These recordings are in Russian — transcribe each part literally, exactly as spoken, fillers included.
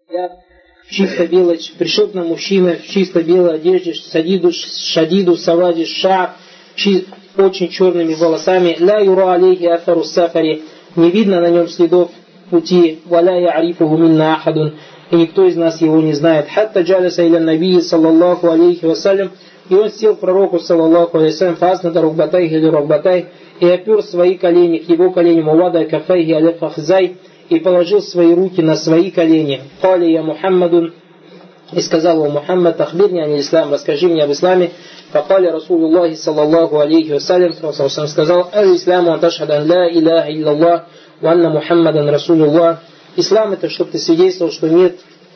в чисто белой, пришел к нам мужчина в чисто белой одежде, шадиду, шадиду савади ша, очень черными волосами, ля юра алейхи афару сафари, не видно на нем следов пути, валя я'рифуху минна ахадун, и никто из нас его не знает. Хатта джаласа иля набии саллаллаху алейхи вассалям, и он сел к пророку саллаллаху алейхи вассалям, фаснада рукбатайхи или рукбатай, и опер свои колени к его коленям, увада кафайхи аля фахзай, и положил свои руки на свои колени. Кали я Мухаммадун, и сказал ему: Мухаммад, ахбирни ани ислам, расскажи мне об исламе. Факали Расулуллахи саллаллаху алейхи вассалям, сказал: аль-исламу анташхадан ла иляха илляллах, ва анна Мухаммадан Расулуллах. Ислам — это чтобы ты свидетельствовал, что нет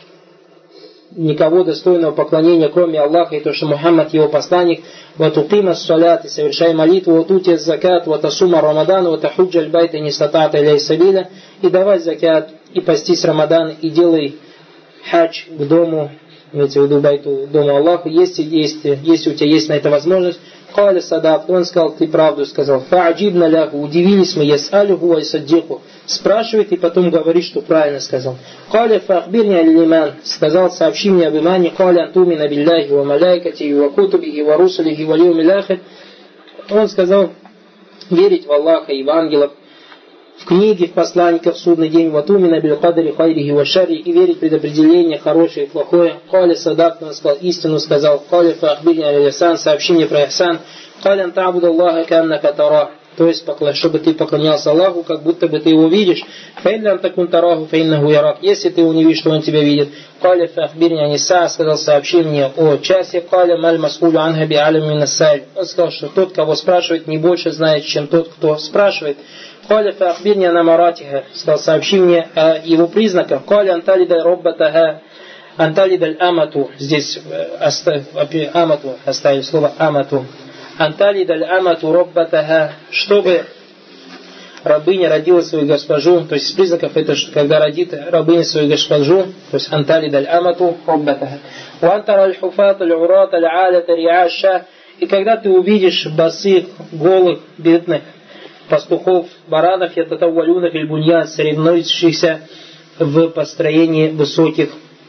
никого достойного поклонения, кроме Аллаха, и то, что Мухаммад его посланник. Ва туқима ссалят, и совершай молитву, ва тутия закат, ва тасума рамадан, ва тахуджа аль-байта нистатата иляй сабиля, и давай закат, и постись Рамадан, и делай хадж к дому, имеется в виду байту, дому Аллаху, если, если, если у тебя есть на это возможность. Каля садак, он сказал: ты правду сказал. Фааджибна ляху, удивились мы, ясалюху ва исаддиху, спрашивает и потом говорит, что правильно сказал. Каля фахбирни аль-иман, сказал: сообщи мне об имане. Каля антумина билляхи ва маляйкати ва кутубихи ва русулихи ва лиумил ахир. Он сказал: верить в Аллаха и в ангелов, в книги, в посланников, в судный день, ватумина биль-кадари хайрихи ва шарри, и верить в предопределение хорошее и плохое. Каля садак, он сказал: истину сказал. Каля фахбирни аль-ихсан, сообщи мне про ихсан. Каля антабуд Аллаха каннака тарах, то есть, чтобы ты поклонялся Аллаху, как будто бы ты его видишь. Фаилля антакун тараху фаиннаху ярак, если ты его не видишь, то он тебя видит. Каля фахбирни аниса, сказал: сообщи мне о часе. Каля маль масхулю анха би алям мин ассаль, он сказал, что тот, кого спрашивает, не больше знает, чем тот, кто спрашивает. Каля фахбирни анамаратиха, сказал: сообщи мне о его признаках. Каля анталида роббатаха, анталида амату, здесь оставь, амату, оставили слово амату. Анталида амату роббатаха, чтобы рабыня родила свою госпожу, то есть из признаков это, что когда родит рабыня свою госпожу, то есть анталида амату роббатаха. Уантара аль-хуфат аль-урат аль-алят риаша, и когда ты увидишь босых, голых, бедных пастухов, баранов, ятатаввалюна фильбуньян, соревнующихся в построении высоких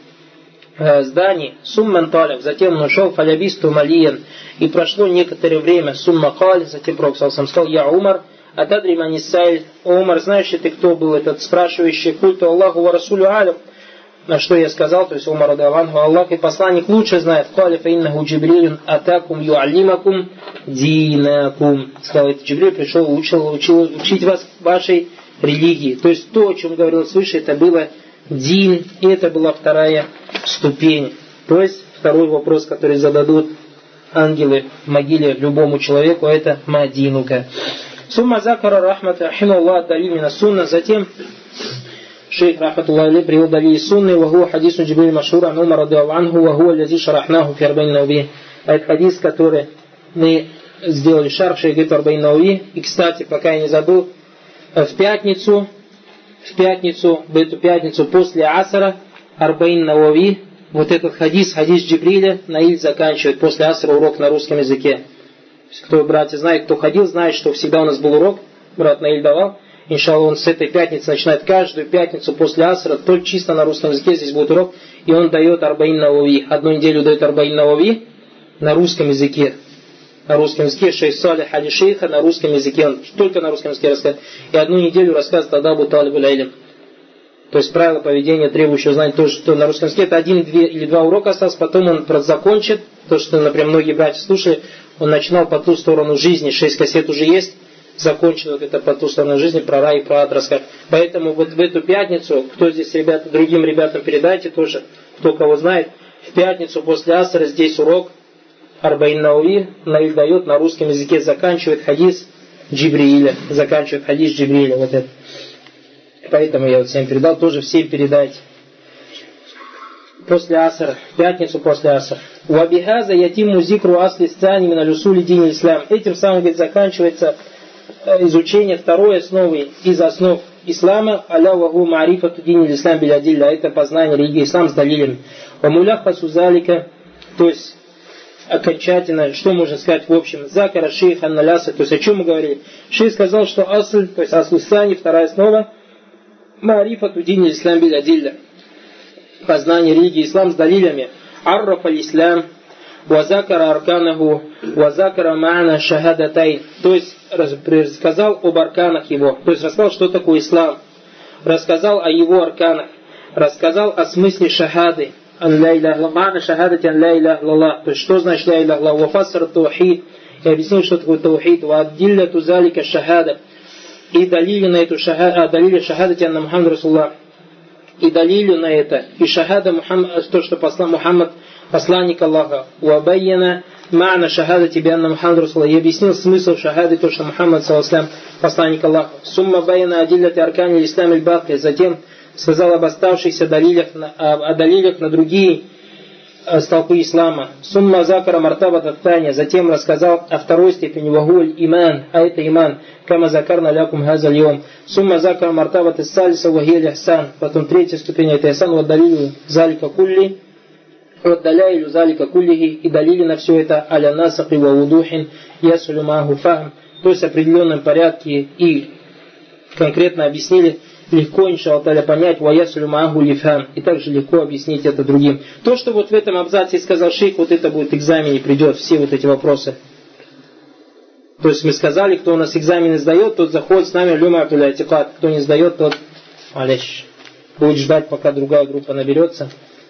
э, зданий. Сумман талев, затем он ушел, фалябисту малиян, и прошло некоторое время, сумма каль, затем Пророк сам сказал: я Умар, атадри манисайль, Умар, знаешь ли ты, кто был этот спрашивающий? Культу Аллаху ва расулю алям. На что я сказал, то есть Умар радаллаху, Аллах и посланник лучше знает. Каля фаиннаху Джибрилюн атакум юаллимакум динакум. Сказал: это Джибриль пришел, учил, учил учить вас вашей религии. То есть то, о чем говорилось выше, это было дин, и это была вторая ступень. То есть второй вопрос, который зададут ангелы в могиле любому человеку, это мадинука. Сумма закара рахмата рахималлах далимина сунна. Затем шейх рахматуллахи алейхи привел далили сунны, ваху хадису Джибриль машур ан Умар радиаллаху анху, ваху аллази шарахнаху фи арбаин науви. Это хадис, который мы сделали шарх, шейх говорит арбаин науви. И, кстати, пока я не забыл, в пятницу, в пятницу, в эту пятницу после асара, арбаин науви, вот этот хадис, хадис Джибриля, Наиль заканчивает после асра урок на русском языке. Кто, братья, знает, кто ходил, знает, что всегда у нас был урок, брат Наиль давал. Иншаллах, он с этой пятницы начинает каждую пятницу после асра, только чисто на русском языке, здесь будет урок, и он дает арбаин науви. Одну неделю дает арбаин науви на русском языке. На русском языке шейх Салих али шейха на русском языке, он только на русском языке рассказывает. И одну неделю рассказывает адабу талибу лайлим. То есть правила поведения, требующего знать то, что на русском языке. Это один две, или два урока осталось, потом он закончит. То, что, например, многие братья слушали, он начинал по ту сторону жизни, шесть кассет уже есть, закончил вот это по ту сторону жизни, про рай и про ад рассказать. Поэтому вот в эту пятницу, кто здесь ребята, другим ребятам передайте тоже, кто кого знает, в пятницу после асра здесь урок арбаин науви, Наиль дает на русском языке, заканчивает хадис Джибрииля, заканчивает хадис Джибрииля, вот это. Поэтому я вот всем передал, тоже всем передайте. После асра, в пятницу после асра. Вабихаза ятиму зикру асли сцани мина люсули дин ислам. Этим самым, говорит, заканчивается изучение второй основы из основ ислама, аля вагу маарифату дин ислам билядилля. Это познание религии ислам с далилем. Вамуляха сузалика, то есть окончательно, что можно сказать в общем, закара шейх анналяса, то есть о чем мы говорили. Шейх сказал, что асль, то есть асль сани, вторая основа, маарифату дин ислам билядилля. познание религии ислам с далилями. Арраф аль-ислам, вазакара арканаху, вазакара ма'на шахадатай. То есть рассказал об арканах его. То есть рассказал, что такое ислам. Рассказал о его арканах. Рассказал о смысле шахады. Ан ла иляха илlallah, ма'на шахадати ан ла иляха илlallah. То есть что значит ла иляха илlallah? Вафассар таухид. И объяснил, что такое таухид. Ва аддилляту залика шахада. И далили на эту шахаду, далили шахадати анна Мухаммад Расуллах. И далили на это. И шахада Мухаммад, то, что послал Мухаммад, посланник Аллаха. Уабайяна ма'на шахадати би анна Мухаммад Расуллах. И объяснил смысл шахады, то, что Мухаммад, саллаллаху посланник Аллаха. Сумма байяна адилляти аркани ислам аль-бакри. Затем сказал об оставшихся далилях, о далилях на другие столпы ислама. Сумма закара мартаба таня. Затем рассказал о второй степени вагуль иман, а это иман. Кама закарна лякум хаза льем. Сумма закара мартаба тессалиса вагиль ихсан. Потом третья ступень это ихсан. Вот далилю залика кулли. Вот даляйлю залика куллихи. И далили на все это аля насахи ва вудухин ясулю маху фахм. То есть в определенном порядке и конкретно объяснили. Легко, иншаллах, понять ваясулю маагу лифхам. И также легко объяснить это другим. То, что вот в этом абзаце сказал шейх, вот это будет в экзамене придет, все вот эти вопросы. То есть мы сказали, кто у нас экзамены сдает, тот заходит с нами люма атикат. Кто не сдает, тот алеш. Будет ждать, пока другая группа наберется.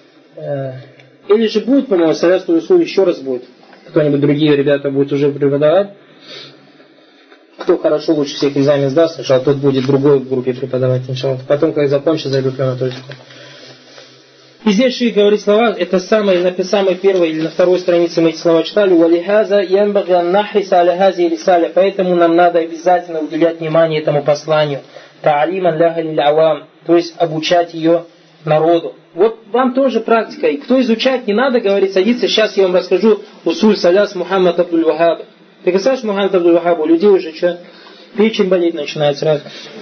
Или же будет, по-моему, салясту рису еще раз будет. Кто-нибудь другие ребята будут уже преподавать. Кто хорошо лучше всех экзамен сдаст, сначала тот будет в другой группе преподавать, иншаллах. Потом, когда закончится, зайду прямо на точку. И здесь шейх говорит слова, это самые, на самой первой или на второй странице мы эти слова читали. «Валихаза янбаги ан нахриса аля хази рисаля». Поэтому нам надо обязательно уделять внимание этому посланию. «Та'алиман ляха лиль авам». То есть обучать ее народу. Вот вам тоже практика. И кто изучать не надо, говорит, садиться. Сейчас я вам расскажу усуль саляс Мухаммад Абдуль Вахаб. Ты представляешь, Мухаммад Абдуль Вахаб, у людей уже что? Печень болеть начинает сразу.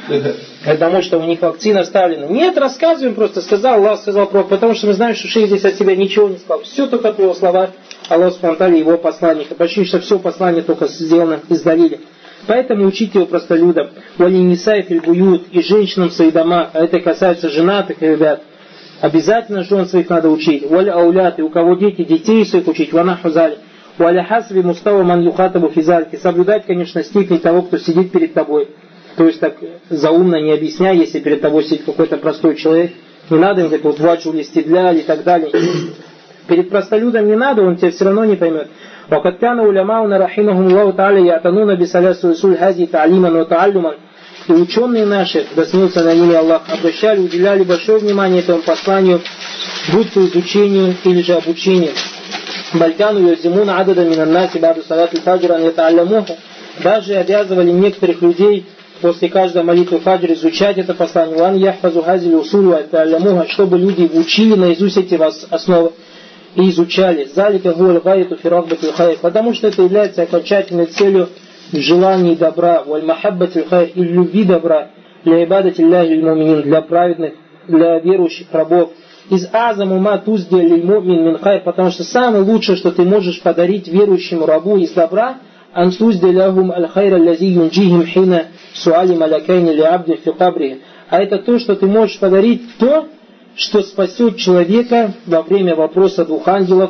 Потому что у них вакцина вставлена. Нет, рассказываем просто. Сказал Аллах, сказал Пророк. Потому что мы знаем, что шейх здесь от себя ничего не сказал. Все только по его словам. Аллах спонтали его посланника. Почти что все послание только сделано из далили. Поэтому учите его простолюдам. Вали нисай фил буют. И женщинам в своих домах. А это касается женатых ребят. Обязательно жен своих надо учить. Вали аулят. И у кого дети, детей своих учить. Вана хузали. Валя хасби мустава ман юхатабу физальки. Соблюдать, конечно, степень того, кто сидит перед тобой. То есть так заумно не объясняй, если перед тобой сидит какой-то простой человек. Не надо им говорить, вот ваджу листидля и так далее. Перед простолюдом не надо, он тебя все равно не поймет. وقد كان علماؤنا رحمهم الله تعالى يعتنون بثلاث أصول هذه تعليما وتعلما. И ученые наши, да смеется на ними Аллах, обращали, уделяли большое внимание этому посланию, будь то изучению или же обучению. Балькану юзимуна адада минаннаси баду салату фаджра ятаалямуху. Даже обязывали некоторых людей после каждой молитвы фаджр изучать это послание. Ван яхфазу хазили усулу ятаалямуха, чтобы люди учили наизусть эти основы и изучали. Залика гуаль гайту фиракбату хайр. Потому что это является окончательной целью в желании добра. Валь махаббату хайр и любви добра. Для ибадати ляхи муминин, для праведных, для верующих рабов. Из азаму ма тузди лиль мумин мин хайр. Потому что самое лучшее, что ты можешь подарить верующему рабу из добра, ан тузди лягум аль хайра лази юнджихим хина суали малякайни ли абдин фи кабри. А это то, что ты можешь подарить, то, что спасет человека во время вопроса двух ангелов,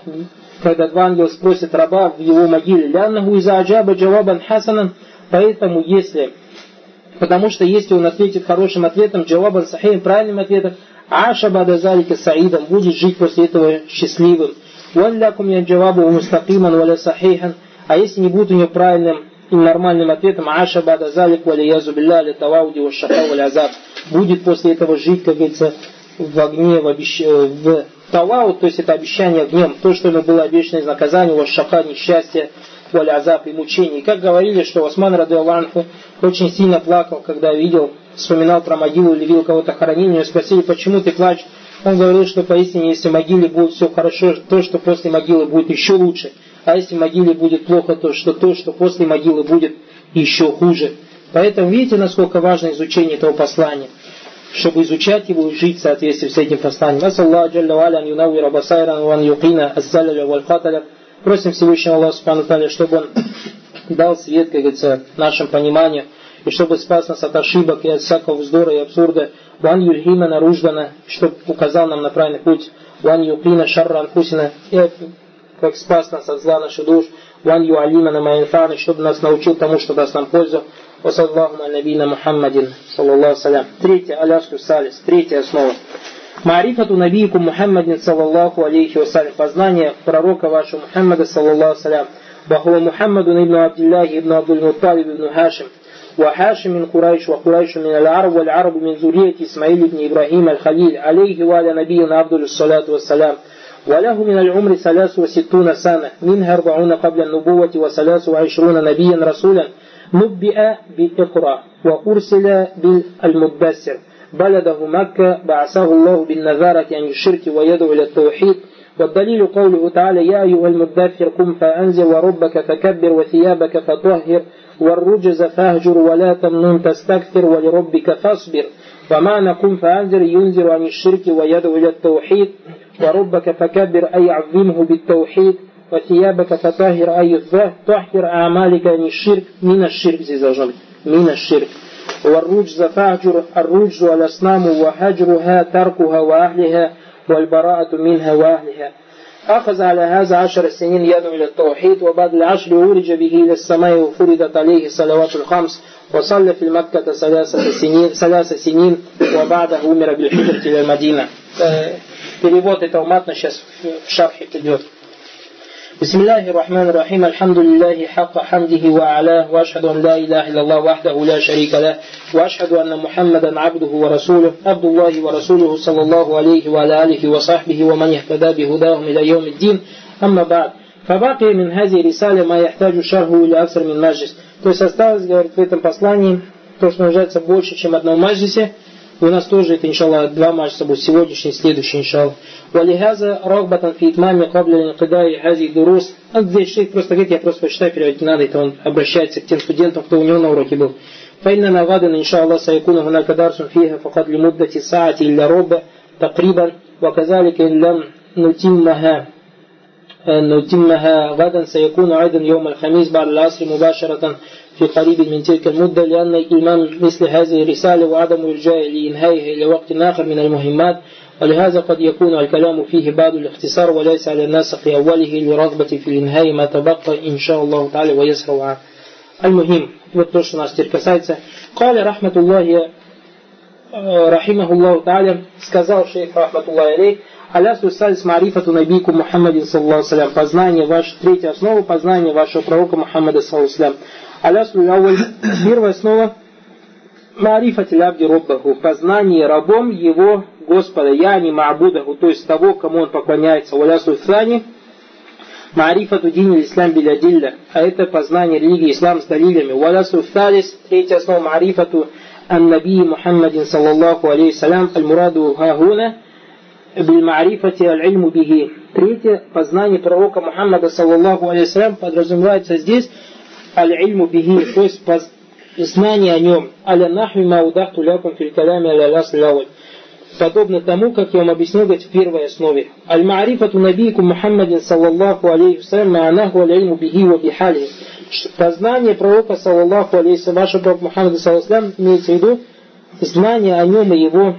когда два ангела спросят раба в его могиле. Ляннаху иза аджаба джавабан хасанан. Поэтому если, потому что если он ответит хорошим ответом, джавабан сахим, правильным ответом, аша бада залика саидам, будет жить после этого счастливым. Валлякум я джавабу мустакиман валя сахихан. А если не будет у него правильным и нормальным ответом, аша бада залик валя язу билля ля тавауди ва шака валя азаб, будет после этого жить, как говорится, в огне, в, обещ... в талау, то есть это обещание огнем, то, что ему было обещано из наказания, у шака, несчастье, валя азаб и мучений. И как говорили, что Осман радиаллаху очень сильно плакал, когда видел, вспоминал про могилу или видел кого-то хоронили, его спросили, почему ты плачешь? Он говорил, что поистине, если в могиле будет все хорошо, то, что после могилы будет еще лучше. А если в могиле будет плохо, то, что то, что после могилы будет еще хуже. Поэтому видите, насколько важно изучение этого послания, чтобы изучать его и жить в соответствии с этим посланием. Просим Всевышнего Аллаха Субхану Тааля, чтобы Он дал свет, как говорится, нашему пониманию и чтобы спас нас от ошибок и от всякого вздора и абсурда. Ван юльхимана руждана, чтобы указал нам на правильный путь. Ван юкина шарра анфусина, и как спас нас от зла наших душ. Ван юалимана маинфана, чтобы нас научил тому, что даст нам пользу. Вассаллаху алейна Мухаммадин, саллаллаху салям. Третья, алясу салис, третья основа. Маарифату набийку Мухаммадин, саллаллаху алейхи вассалям. Познание пророка вашего Мухаммада, саллаллаху салям. Вахуа Мухаммаду ибн Абдиллахи ибн Абдул-Мутталиб ибн Хашим. وحاشم من قريش وقريش من العرب والعرب من ذرية إسماعيل بن إبراهيم الخليل عليه وعلى نبينا أفضل الصلاة والسلام وله من العمر ثلاث وستون سنة منها أربعون قبل النبوة وثلاث وعشرون نبيا رسولا نبئ بإقرأ وأرسل بالمدثر بلده مكة بعثه الله بالنذارة عن الشرك ويدعو إلى التوحيد والدليل قوله تعالى يا أيها المدثر قم فأنذر وربك فكبر وثيابك فطهر والرجز فاهجر ولا تمنن تستكثر ولربك فاصبر ومعنى قم فأنذر ينذر عن الشرك ويدعو إلى التوحيد وربك فكبر أي عظمه بالتوحيد وثيابك فطهر أي طهر أعمالك عن الشرك من الشرك من الشرك والرجز فاهجر الرجز والأصنام وهجرها تركها وأهلها والبراءة منها وأهلها أخذ على هذا عشر سنين يدعو إلى التوحيد وبعد العشر ورج به إلى السماء وفرضت عليه الصلوات الخمس وصلى في المكة ثلاثة سنين, ثلاث سنين وبعده أمر بالهجرة إلى المدينة. Перевод этого матна сейчас в шархе придет. بسم الله الرحمن الرحيم الحمد لله حق حمده وأعلاه وأشهد أن لا إله إلا الله وحده لا شريك له وأشهد أن محمدا عبده ورسوله عبد الله ورسوله صلى الله عليه وعلى آله وصحبه ومن يهتدى بهداهم إلى يوم الدين أما بعد فباقي من هذه الرسالة ما يحتاج شرحه إلى أكثر من مجلس. То есть осталось, говорит, в этом послании то, что нуждается больше, чем одном маджлисе. У нас тоже это, иншаллах, два маджлиса будут, сегодняшний и следующий, иншаллах. ولهذا رغبة في إتمام قبل الانقضاء هذه الدروس. Здесь шейх просто говорит, я просто почитаю, переводить не надо, это он обращается к тем студентам, кто у него на уроке был. فإننا غدا إن شاء الله سيكون هناك درس فيها فقط لمدة ساعة إلا ربع تقريبا وكذلك إن لم نتمها نتمها غدا سيكون أيضا يوم الخميس بعد العصر مباشرة في قريب من تلك المدة لأن إيمان مثل هذه الرسالة وعدم الرجاء لإنهائها إلى وقت آخر من المهمات ولهذا قد يكون الكلام فيه بعض الاختصار وليس على الناس في أوله لرغبة في الإنهاء ما تبقى إن شاء الله تعالى ويسر عنه. المهم вот то, что нас теперь касается. قال رحمة الله رحمه الله تعالى сказал шейх рахматуллахи алейх алясу салис марифату набийку Мухаммадин саллаллаху салям познание ваше, третья основа познание вашего пророка Мухаммада саллаллаху салям. Алясу ауаль первая основа марифати лабди роббаху познание рабом его Господа, я не ма'будаху, то есть того, кому он поклоняется. Валясу фани марифату дини ислам билядилля, а это познание религии ислам с далилями. Валясу фалис третья основа марифату ан-наби Мухаммадин саллаллаху алейхи салям аль-мураду хагуна биль-ма'рифати аль-ильму бихи. Третье познание пророка Мухаммада саллаллаху алейхи салям подразумевается здесь аль-ильму бихи, то есть знание о нем. Аля нахви маудахту лякум фил калями аля-ляс ляваль. Подобно тому, как я вам объяснил в первой основе. Аль-Маарифату набийку Мухаммадин саллаллаху алейхи салям ма'анаху аль-ильму бихи ва бихали. Познание пророка саллаллаху алейхи салям, вашего пророка Мухаммада саллаллаху алейхи салям, имеется в виду знание о нем и его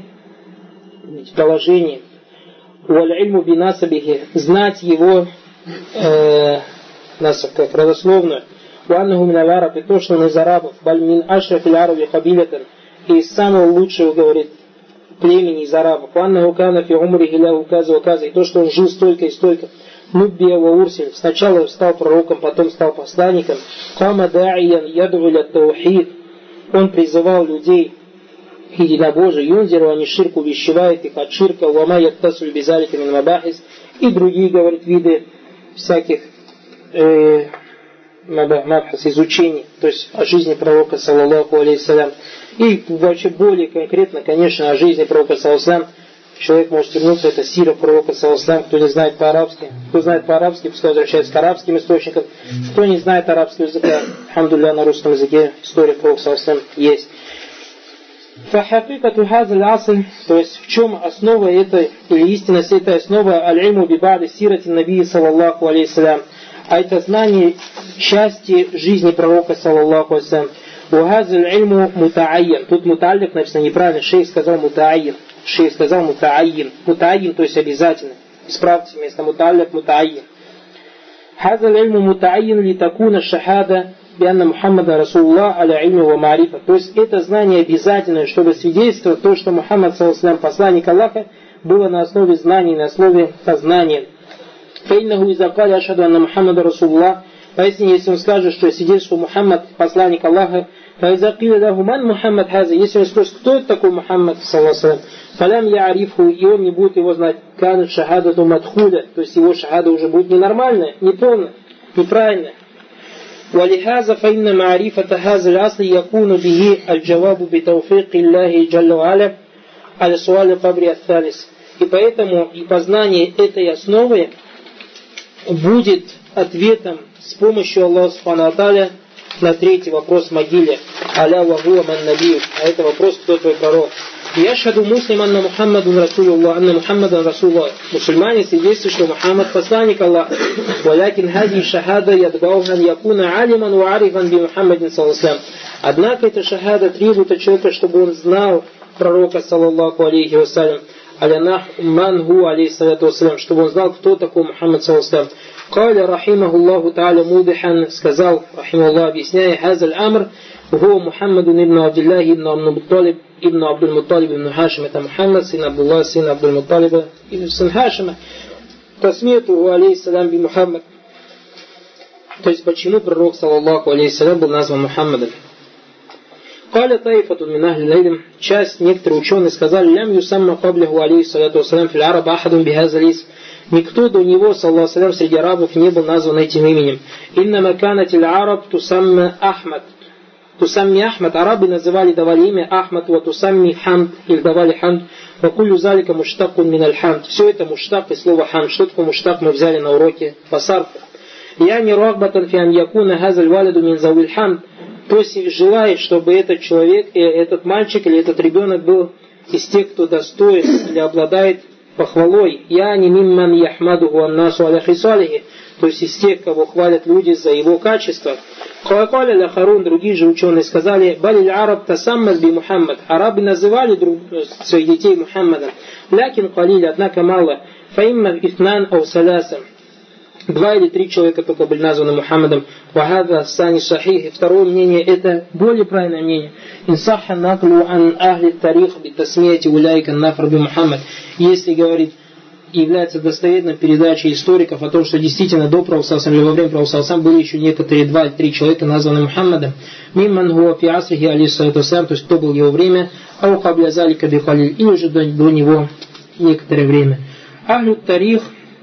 положении. Валь-ильму бинасабихи, знать его э, насаб, как родословную. Ваннаху мин аль-араб, и то, что он из арабов. Баль мин ашраф аль-араби кабилятан, и из самого лучшего, говорит, племени из арабов. Ваннаху кана фи умрихи лаху каза ва каза, и то, что он жил столько и столько. Нуббия ва урсиль, сначала стал пророком, потом стал посланником. Кама да'иян яд'у иля таухид, он призывал людей к единобожию. Юнзиру ани ширку, увещевает их от ширка. Вама яттасуль бизалика мин мабахис, и другие, говорит, виды всяких э, мабахис, изучений, то есть о жизни пророка саллаллаху алейхи салям. И вообще более конкретно, конечно, о жизни пророка саллаллаху алейхи салям. Человек может вернуться, это сира пророка саллаллаху алейхи салям, кто не знает по-арабски. Кто знает по-арабски, пускай возвращается к арабским источникам. Кто не знает арабского языка, алхамдулилля, на русском языке история пророка саллаллаху алейхи салям есть. Фахакикату хазаль асл, то есть в чем основа этой, или истинность этой основы, аль-ильму биба'ди сирати набии саллаллаху алейхи салям. А это знание части жизни пророка саллаллаху алейхи салям. Вахазаль ильму мутаайян. Тут муталлик написано неправильно. Шейх сказал мутаайян. Шейх сказал мутаайян. Мутаайян, то есть обязательно. Исправьте вместо муталлик мутаайян. Хазаль ильму мутаайян ли такуна шахада бианна Мухаммада Расулуллах аля ильми ва марифа. То есть это знание обязательное, чтобы свидетельствовать то, что Мухаммад саллаллаху посланник Аллаха, было на основе знаний, на основе познания. Фаиннаху иза каля ашхаду анна Мухаммада Расулуллах. Поистине, если он скажет, что свидетельствует, что Мухаммад посланник Аллаха, фаиза киля лаху ман Мухаммад хаза, если он спросит, кто это такой Мухаммад саллаллаху, фалям я арифу, и он не будет его знать, канат шахадату мадхуля, то есть его шахада уже будет ненормальная, неполная, неправильная. ولهذا فإن معرفة هذا الأصل يكون به الجواب بتوفيق الله جل وعلا على سؤال القبر الثالث. И поэтому и познание этой основы будет ответом с помощью Аллаха Субхану ва Тааля на третий вопрос в могиле. Аля ва хуа ман набию. А это вопрос, кто твой пророк. Яшхаду муслим анна Мухаммадун Расулуллах, анна Мухаммадан Расулуллах. Мусульмане свидетельствуют, что Мухаммад посланник Аллаха. Валякин хади шахада ядбаухан якуна алиман ва арифан би Мухаммадин саллаллаху. Однако эта шахада требует от человека, чтобы он знал пророка саллаллаху алейхи вассалям. Алянах ман ху алейхиссалату вассалям, чтобы он знал, кто такой Мухаммад саллаллаху. Каля рахимахуллаху та'аля мудихан, сказал, рахимахуллах, объясняя, хазаль амр, هو محمد ابن عبد الله ابن عبد المطلب ابن عبد المطلب ابن هاشم. Это Мухаммад, сын Абдулла, сын Абдул-Мутталиба, сын Хашима. Тасмияту алейхиссалям би Мухаммад. То есть, почему пророк, саллаллаху алейхиссалям, был назван Мухаммадом? Каля таифатун мин ахли лилм. Часть, некоторые ученые сказали, лям юсамма каблиху алейхиссалату вассалям фил араб ахадун бихазаль исм. Никто до него, саллаллаху алейхи среди арабов не был назван этим именем. Инна маканатиль араб тусамма Ахмад. Тусамми Ахмад, арабы называли, давали имя Ахмад, ва тусамми Хамд, или давали Хамд, ва кулю залика муштакун мин аль-Хамд. Все это муштак и слово Хамд. Что такое муштак, мы взяли на уроке по сарфу. Я не рагбатан фи ан якуна хазаль валиду мин завил Хамд. То есть желает, чтобы этот человек, этот мальчик или этот ребенок был из тех, кто достоин или обладает похвалой. Я не мимман яхмадуху аннасу аля хисалихи. То есть из тех, кого хвалят люди за его качество. Калакаля ля Харун, другие же ученые сказали, балиль араб тасаммад би Мухаммад. Арабы называли друг, своих детей Мухаммадом. Лякин калиль, однако мало. Фаимма ифнан ау саляса. Два или три человека только были названы Мухаммадом. Вахада сани шахих. И второе мнение, это более правильное мнение. Инсаха наклу ан ахли тарих би тасмияти уляйка нафр би Мухаммад. Если говорит, является достоверной передачей историков о том, что действительно до православия или во время православия были еще некоторые два или три человека, названные Мухаммадом. Мимман хуа фи асрихи алейхиссалату вассалям, то есть кто был в его время, ау кабля залика би халиль, или уже до, до него некоторое время. Ахлю тарих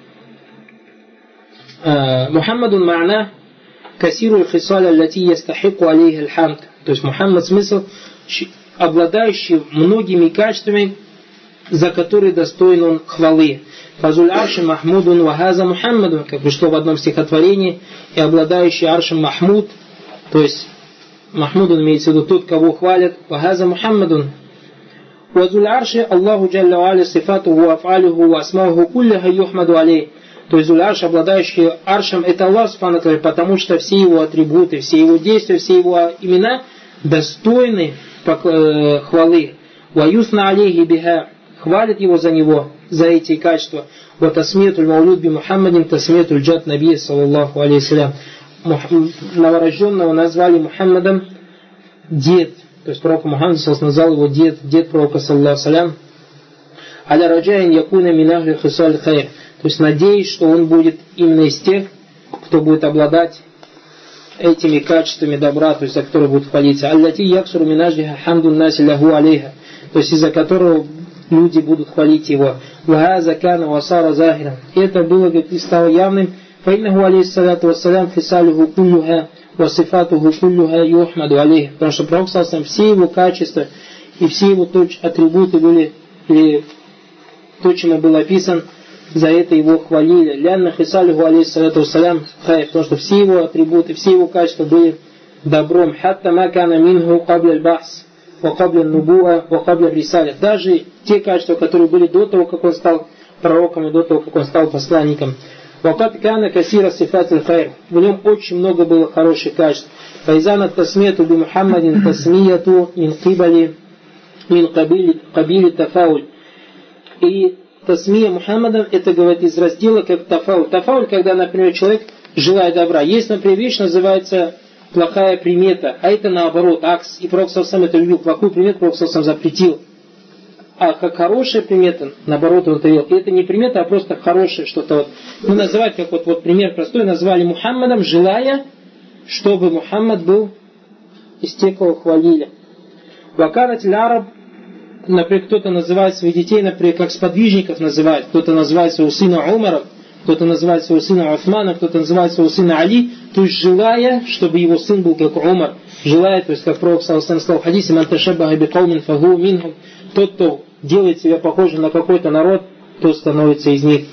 Мухаммадун ма'на касиру хисаля лати ястахику алейхи аль-хамд. То есть Мухаммад смысл, обладающий многими качествами, за которые достоин он хвалы. Фазуль арши Махмудун вахаза Мухаммадун, как пришло в одном стихотворении, и обладающий аршем Махмуд, то есть Махмудун имеется в виду тот, кого хвалят, вахаза Мухаммадун. Вазуль арши Аллаху джалля ва аля сифатуху ва аф'алюху ва асмауху кулляха юхмаду алей. То есть Зуль арш, обладающий аршем, это Аллах субхану ва тааля, потому что все его атрибуты, все его действия, все его имена достойны хвалы. Ва юсна алейхи биха, хвалит его за него, за эти качества. Вот тасмиятуль маулюд би Мухаммадин, тасмиятуль джад набия, саллаллаху алейхи салям. Новорожденного назвали Мухаммадом дед. То есть пророк Мухаммад назвал его дед, дед пророка, саллаллаху салям. Аля раджаин якуна минахли хисаль хайр. То есть надеюсь, что он будет именно из тех, кто будет обладать этими качествами добра, то есть за которые будут хвалиться. Аллати яксуру минажиха хамдун наси лаху алейха. То есть из-за которого люди будут хвалить его. Ва закана васара захира. Это было, говорит, и стало явным. Фаиннаху алейхиссалату вассалям фисалюху куллюха ва сифатуху куллюха юхмаду алейх. Потому что пророк саллаллаху, все его качества и все его атрибуты были, или то, чем был описан, за это его хвалили. Лянна хисалюху алейхиссалату вассалям хайр. Потому что все его атрибуты, все его качества были добром. Хатта макана минху кабля аль-бахс. Вакабля нубуа, вакабля рисаля. Даже те качества, которые были до того, как он стал пророком, и до того, как он стал посланником. وقد كان كثير صفات الخير. В нем очень много было хороших качеств. فإذا التسمية بمحمد تسمية من قبل من قبيل قبيل التفاؤل. И тасмия Мухаммадом, это, говорит, из раздела как тафауль. Тафауль, когда, например, человек желает добра. Есть, например, вещь, называется плохая примета, а это наоборот, акс. И Пророк сам это любил. Плохую примету Пророк сам запретил. А как хорошая примета, наоборот, он это вел. И это не примета, а просто хорошее что-то. Вот. Мы называть, как вот, вот пример простой, назвали Мухаммадом, желая, чтобы Мухаммад был из тех, кого хвалили. Ваканат ляраб, например, кто-то называет своих детей, например, как сподвижников называет, кто-то называет своего сына Умара, кто-то называет своего сына Усмана, кто-то называет своего сына Али, то есть желая, чтобы его сын был как Умар, желая, то есть как Пророк саллаллаху алейхи ва саллям сказал в хадисе: «Ман ташаббаха бикаумин фахуа минхум», тот, кто делает себя похожим на какой-то народ, тот становится из них.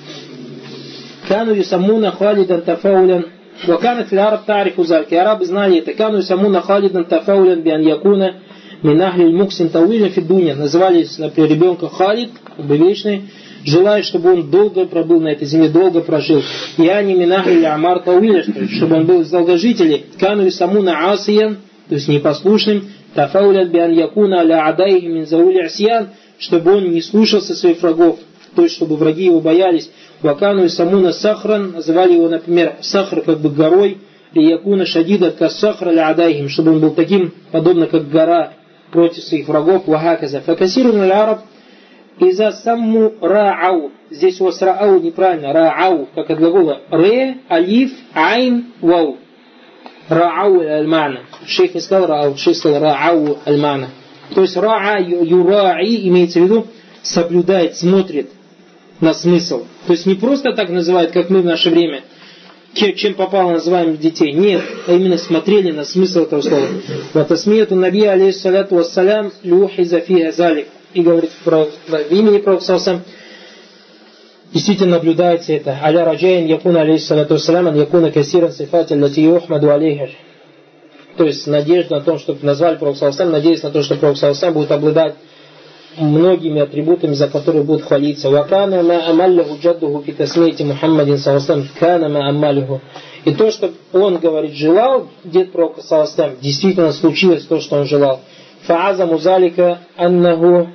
Кану юсаммуна халидан тафаулян, ва канат ляраб тарифу зальки, арабы знали это. Кану юсаммуна халидан тафаулян биан якуна минахли муксин тауиля фидуня. Называли, например, ребенка Халид, как бы вечный, желая, чтобы он долго пробыл на этой земле, долго прожил. И они минахли амар тауиля, чтобы он был из долгожителей. Кану юсаммуна асиян, то есть непослушным, тафаулян биан якуна аля адайхи мин заули асиян, чтобы он не слушался своих врагов, то есть чтобы враги его боялись. Вакану и самуна сахран, называли его, например, сахар как бы горой, и якуна шадида кассахра ля адайхим, чтобы он был таким, подобно как гора против своих врагов. Вахаказа. Факасирун аль-араб иза самму ра'ау. Здесь у вас ра'ау неправильно, ра'ау, как от глагола ре, алиф, айн, вау. Ра'ау аль-мана. Шейх не сказал ра'ау, шейх сказал ра'ау аль-мана. То есть ра'a юра'i имеется в виду соблюдает, смотрит на смысл. То есть не просто так называют, как мы в наше время, чем попало называем детей. Нет, а именно смотрели на смысл этого слова. Ватасмияту наби алейхиссалату вассалям люхиза фиха залик. И говорит про, про имени Пророка саллаллаху действительно наблюдается это. Аля раджаин якуна алейхиссалату вассалям ан якуна касиран сифати лати юхмаду алейха. То есть надежда на то, чтобы назвали Пророка саллаллаху, надеясь на то, что Пророк саллаллаху будет обладать многими атрибутами, за которые будут хвалиться. Вакана ма амаллаху джаддуху фи тасмияти Мухаммадин саллаллаху кана ма амаллаху. И то, что он, говорит, желал, дед Пророка саллаллаху, действительно случилось то, что он желал. Фаазаму залика аннаху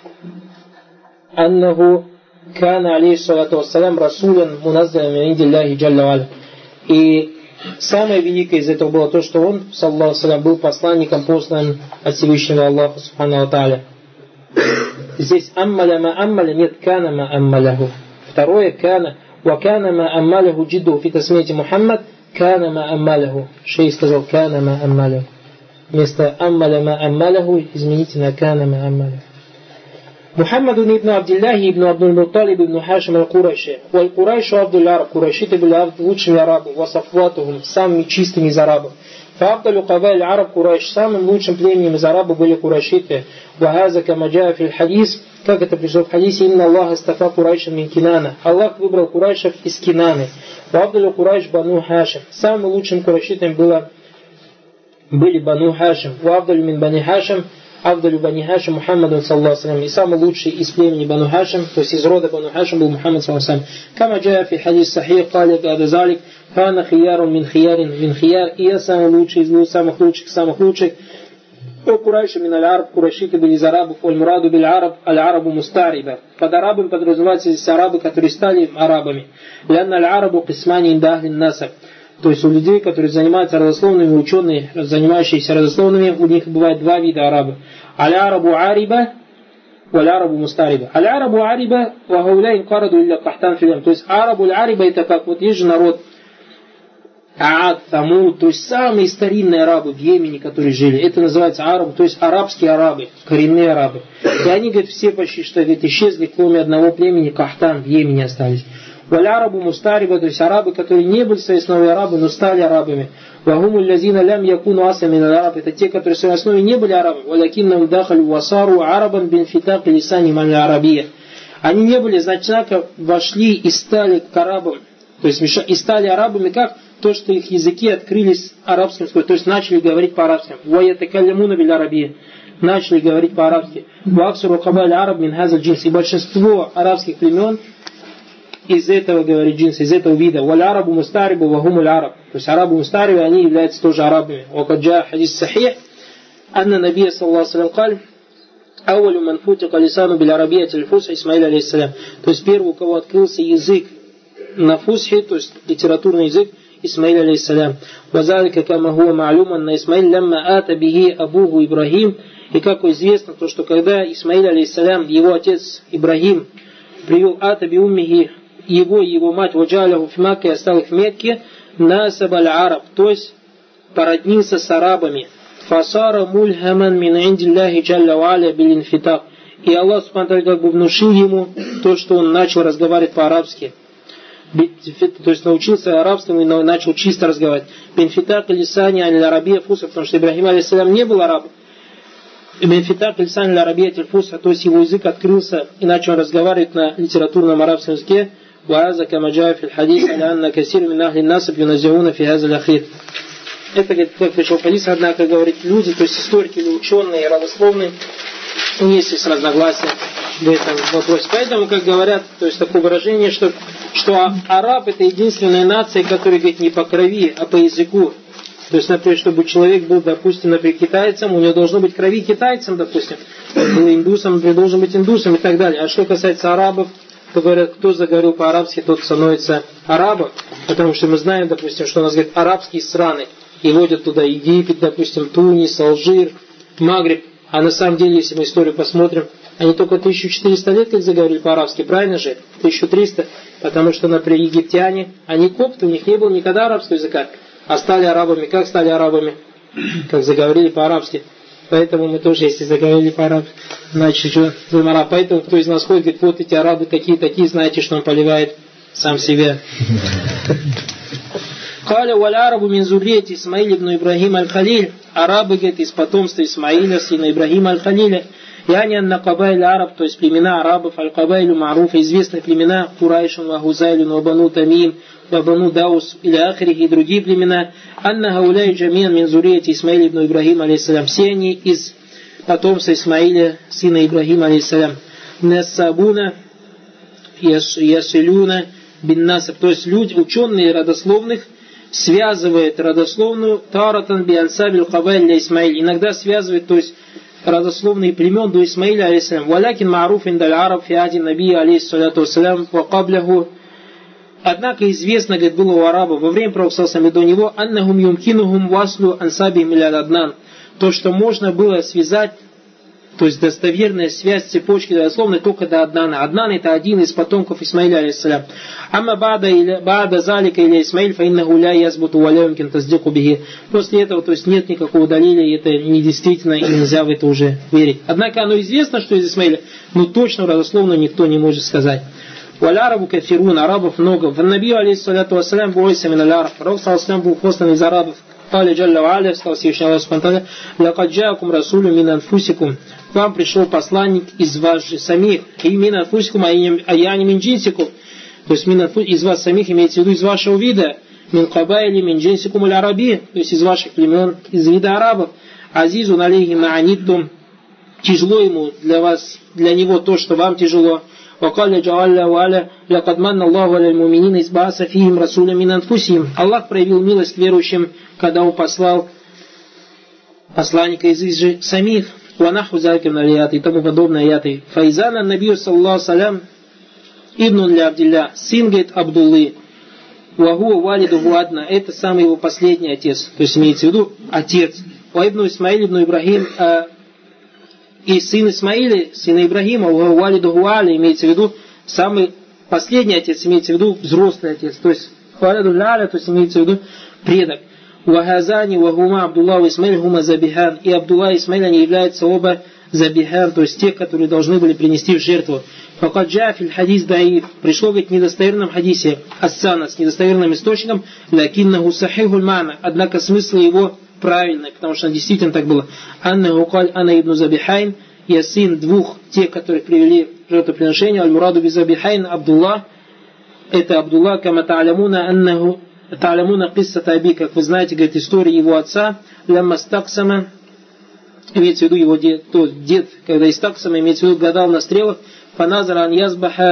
аннаху кана алейхиссалату вассалям расулян муназзалан мин индиллахи джалла ва аля. И самое великое из этого было то, что он, саллаллаху алейхи, был посланником, посланным от Всевышнего Аллаха субхану ва тааля. Здесь аммаля ма аммаля, нет кана ма аммаляху. Второе кана. Ва кана ма аммаляху джидду фи тасмияти Мухаммад кана ма аммаляху. Шейх сказал кана ма аммаляху. Вместо аммаля ма аммаляху измените на кана ма аммаляху. Мухаммад ибн Абдиллахи ибн Абдул-Мутталиб ибн Хашим аль-Курайши. Валь Курайшу Абдул-Араб. Курайшиты были лучшими арабами. Васафватухум, самыми чистыми из арабов. Фабдалю кавай араб Курайш. Самым лучшим племенем из арабов были курайшиты. Вахаза камаджа фил хадис. Как это пришло в хадисе? Инна Аллаха стафа Курайша мин Кинана. Аллах выбрал Курайшев из Кинаны. Фабдалю Курайш бану Хашим. Самым лучшим курайшитом было, были бану Хашим. Вабдалю мин бани Хашим. Авдалю бани Хашим Мухаммаду саллаллаху алейхи. И самый лучший из племени бану Хашим, то есть из рода бану Хашим, был Мухаммад саллаллаху алейхи. Камаджа фи хадис сахих каля гадазалик. Хана хиярун мин хиярин мин хияр. И я самый лучший из самых лучших, самых лучших. О Курайша мин аль-араб. Курайшиты были из арабов. Оль мураду биль араб. Аль-арабу мустариба. Под арабами подразумеваются здесь арабы, которые стали арабами. Лянна аль-арабу кисмани индахлин насаб. То есть у людей, которые занимаются родословными, ученые, занимающиеся родословными, у них бывает два вида арабов. Аль-арабу ариба. Валь-арабу мустариба. Аль-арабу ариба. Вахауля инкараду илля кахтан филям. То есть арабу ариба это как вот есть же народ Аад, Тамуд, то есть самые старинные арабы в Йемене, которые жили. Это называется араб, то есть арабские арабы, коренные арабы. И они, говорят, все почти что говорят, исчезли, кроме одного племени, Кахтан, в Йемене остались. Валь арабу мустариба, то есть арабы, которые не были своей основой арабы, но стали арабами. Вагуму лязина лям якуну асамин араб, это те, которые в своей основе не были арабами. Валякиннам дахалю васару арабан бин фитак лисани ман арабия. Они не были, значит, вошли и стали к арабам, то есть и стали арабами как? То, что их языки открылись арабским, то есть начали говорить по-арабски. Ваятакалямуна биль арабия. Начали говорить по-арабски. Ваксуру кабаль араб мин хазаль джинс. И большинство арабских племен из этого, говорит, джинса, из этого вида. Валь арабу мустарибу вахумуль араб. То есть арабу мустарибу, они являются тоже арабами. Вакаджа хадис сахих. Анна набия саллаху салям каль. Ауалю ман футика лисану биль арабия тельфуса Исмаиль алейхиссалям. То есть первый, у кого открылся язык на фусхе, то есть литературный язык, Исмаиль алейхиссалям. Вазалика кама хуа ма'люман на Исмаиль лямма ата бихи абуху Ибрахим. И как известно, то, что когда Исмаиль алейхиссалям, его отец Ибрахим, привел ата би уммихи, его и его мать ваджаляху в Макке, оставил их в Мекке, насабаль араб, то есть породнился с арабами. Фасара мульхаман мин индиллахи джалля ва'аля биль инфитак. И Аллах субхану как бы внушил ему то, что он начал разговаривать по-арабски. То есть научился арабскому и начал чисто разговаривать. Бинфитак лисани аль-арабия фуса, потому что Ибрахим алейхиссалям не был арабом. Бинфитак лисани аль-арабия тельфуса, то есть его язык открылся и начал разговаривать на литературном арабском языке. وهذا كما جاء في الحديث على أن كثير من أهل الناس ينازعون في هذا الأخير. Это, как пришел хадис, однако, говорит, люди, то есть историки или ученые, родословные, есть здесь разногласия в этом вопросе. Поэтому, как говорят, то есть такое выражение, что, что араб это единственная нация, которая, говорит, не по крови, а по языку. То есть, например, чтобы человек был, допустим, например, китайцем, у него должно быть крови китайцем, допустим, он был индусом, например, должен быть индусом и так далее. А что касается арабов, то говорят, кто заговорил по-арабски, тот становится арабом, потому что мы знаем, допустим, что у нас, говорят, арабские страны, и водят туда Египет, допустим, Тунис, Алжир, Магриб, а на самом деле, если мы историю посмотрим, они только тысяча четыреста лет как заговорили по-арабски, правильно же? тысяча триста, потому что, например, египтяне, они копты, у них не было никогда арабского языка, а стали арабами. Как стали арабами? Как заговорили по-арабски. Поэтому мы тоже, если заговорили по-арабски, значит, что будем араб. Поэтому кто из нас ходит, говорит, вот эти арабы такие-такие, знаете, что он поливает сам себя. Каля валь арабу мин зуррияти Исмаиль ибн Ибрахим аль-Халиль. Арабы, говорит, из потомства Исмаиля, сына Ибрахима аль-Халиля. Яни анна кабайль араб, то есть племена арабов, аль-кабайлю ма'руфа, известные племена Курайшун, Вахузайлюн, Вабану Тамим, Вабану Даус, или Ахрихи и другие племена. Анна гауляй джамиан мин зуррияти Исмаиль ибн Ибрахим алейхиссалям. Все они из потомства Исмаиля, сына Ибрахима алейхиссалям. Нассабуна, яшилюна, бин насаб. То есть люди, ученые родословных, связывает родословную таратан би ансабиль кабайль ля Исмаиль. Иногда связывает, то есть родословные племен до Исмаиля алейхиссалям. Валякин ма'руф индаль араб фи ади наби алейхиссалату вассалям ва кабляху. Однако известно, говорит, было у арабов во время пророка сами до него аннахум юмкинухум васлу ансабихим иля аднан. То, что можно было связать, то есть достоверная связь цепочки родословной только до Аднана. Аднан это один из потомков Исмаиля алейхиссалям. Амма ба'да залика иля Исмаиль фа иннаху ля язбуту ва ля юмкин таздику бихи. После этого, то есть нет никакого далиля, и это недействительно, и нельзя в это уже верить. Однако оно известно, что из Исмаиля, но точно родословно никто не может сказать. Валь арабу кафирун, арабов много. В набию алейхиссалату вассалям буайса мин аль араб. Пророк саллаллаху был послан из арабов. Кали джалля ва аля, сказал Всевышний Аллах субхану ва тааля, лакад джаакум расулю мин анфусикум. К вам пришел посланник из вас же самих. И мин анфусикум, а я не мин джинсикум. То есть мин анфусикум, из вас самих, имеется в виду из вашего вида. Мин кабайли мин джинсикум аль араби. То есть из ваших племен, из вида арабов. Азизун алейхи ма'аниттум. Тяжело ему для вас, для него то, что вам тяжело. وقال جعل وعلا لقد من الله على المؤمنين إذ بعث فيهم رسولا من أنفسهم. Аллах проявил милость верующим, когда Он послал посланника из их же самих. وَنَحْوُ ذَلِكَ مِنَ الْآيَاتِ и тому подобное аяты. فَإِذَانَ النَّبِيُّ صلى الله عليه وسلم ибн ля Абдилля, сын, говорит, Абдуллы. وَهُوَ валидуху адна, это самый его последний отец. То есть имеется в виду отец. وَإِبْنُ Исмаиль ибн Ибрахим, и сын Исмаиля, сына Ибрахима, Валиду Гуали, имеется в виду самый последний отец, имеется в виду взрослый отец, то есть Валиду Ляля, то есть имеется в виду предок. Вахазани, Вахума, Абдулла, Исмаиль, Хума, Забихан. И Абдулла и Исмаиль, они являются оба Забихан, то есть те, которые должны были принести в жертву. Факад джафиль хадис даиф. Пришло, говорит, в недостоверном хадисе Ассана, с недостоверным источником, лакиннаху сахихуль мана. Однако смысл его правильный, потому что действительно так было. Анна Укаль Ана ибн Забихайн, я сын двух тех, которых привели жертвоприношение, Аль-Мураду би Забихайн, Абдулла, это Абдулла, кама та'алямуна аннаху та'алямуна киссата аби, как вы знаете, говорит, история его отца, лямма стаксама, имеется в виду его дед, то дед, когда из таксама, имеется в виду, гадал на стрелах, фаназара ан язбаха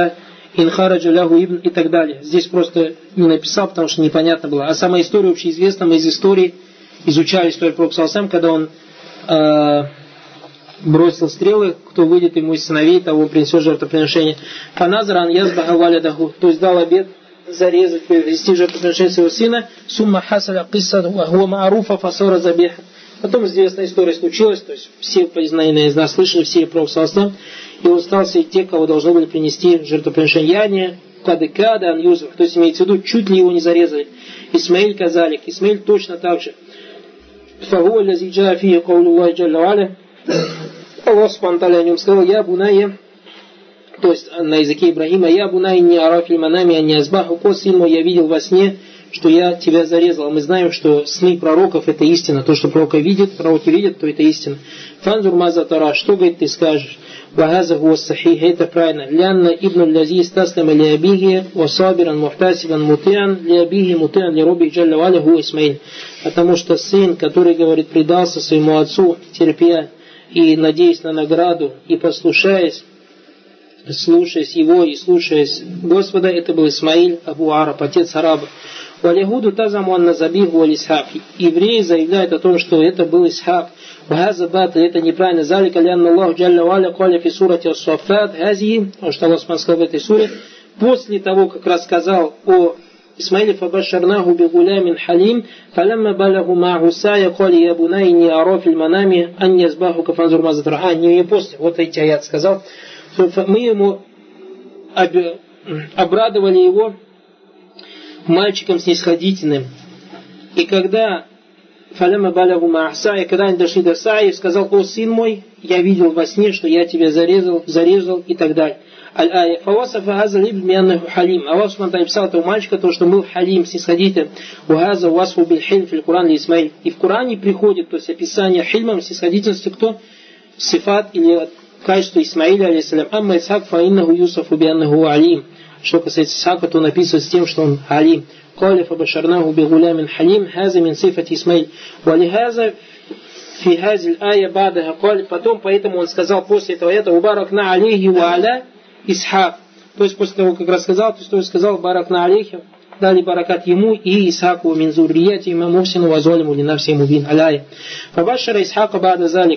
инхараджа лягу ибн и так далее. Здесь просто не написал, потому что непонятно было. А сама история общеизвестна, мы из истории изучали историю пророка саллаллаху алейхи ва саллям, когда он э, бросил стрелы, кто выйдет ему из сыновей, того принесет жертвоприношение. Фаназаран язбаха валядаху, то есть дал обет зарезать, привести жертвоприношение своего сына. Сумма хасаля кисса хуа мааруфа фасора забеха. Потом известная история случилась, то есть все, наверное, из нас слышали, все пророк саллаллаху алейхи ва саллям, и он остался и те, кого должны были принести жертвоприношение. Яне, кадыкада, аньюзов, то есть имеется в виду, чуть ли его не зарезали. Исмаиль казалик, Исмаиль точно так же. Фагу аллази джаа фии каулю Аллахи джалля ва аля. Аллах субхану тааля о нем сказал: я бунайя, то есть на языке Ибрахима: я бунайя не арафиль манами, а не азбаху, о сын мой, я видел во сне, что я тебя зарезал. Мы знаем, что сны пророков это истина. То, что пророка видит, пророки видят, то это истина. Фанзур маза тара, что, говорит, ты скажешь? Вагаза гуа сахих, это правильно. Лянна ибну лязи стаслама ли абихи, васабиран мухтасибан мутиан, ли абихи мутиан ли роби джалля валя гуа Исмаиль. Потому что сын, который, говорит, предался своему отцу, терпя и надеясь на награду, и послушаясь, слушаясь его и слушаясь Господа, это был Исмаиль Абу Араб, отец араба. Валягуду тазаму анна забиху валь Исхак. Евреи заявляют о том, что это был Исхак. Вахаза бат, это неправильно. Залика лянна Аллаху джалля валя каля фи сурати ас-Саффат хази, что Аллах сказал в этой суре, после того, как рассказал о Исмаиле, фабашарнаху бигулямин халим, фалямма балягу мa'аху сая, кали я бунайни арафиль манами, ан язбаху кафанзур мазатра. А, не после, вот эти аят сказал. Мы ему обрадовали его мальчиком снисходительным. И когда фаляма балягу мa'аху, и когда они дошли до Саи, сказал: о сын мой, я видел во сне, что я тебя зарезал, зарезал и так далее. Аль-ая. Фавасафа газа либ мианнаху халим. Аллах субхану написал этого мальчика, то, что был халим, снисходитель. Угаза васфу биль хильм фил Куран ли Исмаиль. И в Коране приходит, то есть описание хильмом, снисходительности, кто? Сифат или качество Исмаиля, алейхиссалям. Амма Исхак фа иннаху юсафу бианнаху алим. Что касается Исхака, то написывается с тем, что он алим. Каля фабашарнаху бигулямин халим, хаза мин сифат Исмаиль. Валихаза фи хазиль ая бадаха каль. Потом, поэтому он сказал после этого, это убаракна алейхи ва аля Исхак. То есть после того, как рассказал, то есть он сказал: баракна алейхи, дали баракат ему и Исхаку мин зуррияти има мухсину ва золиму ли навси мубин. Аляя. Фабашара Исхака бада залик.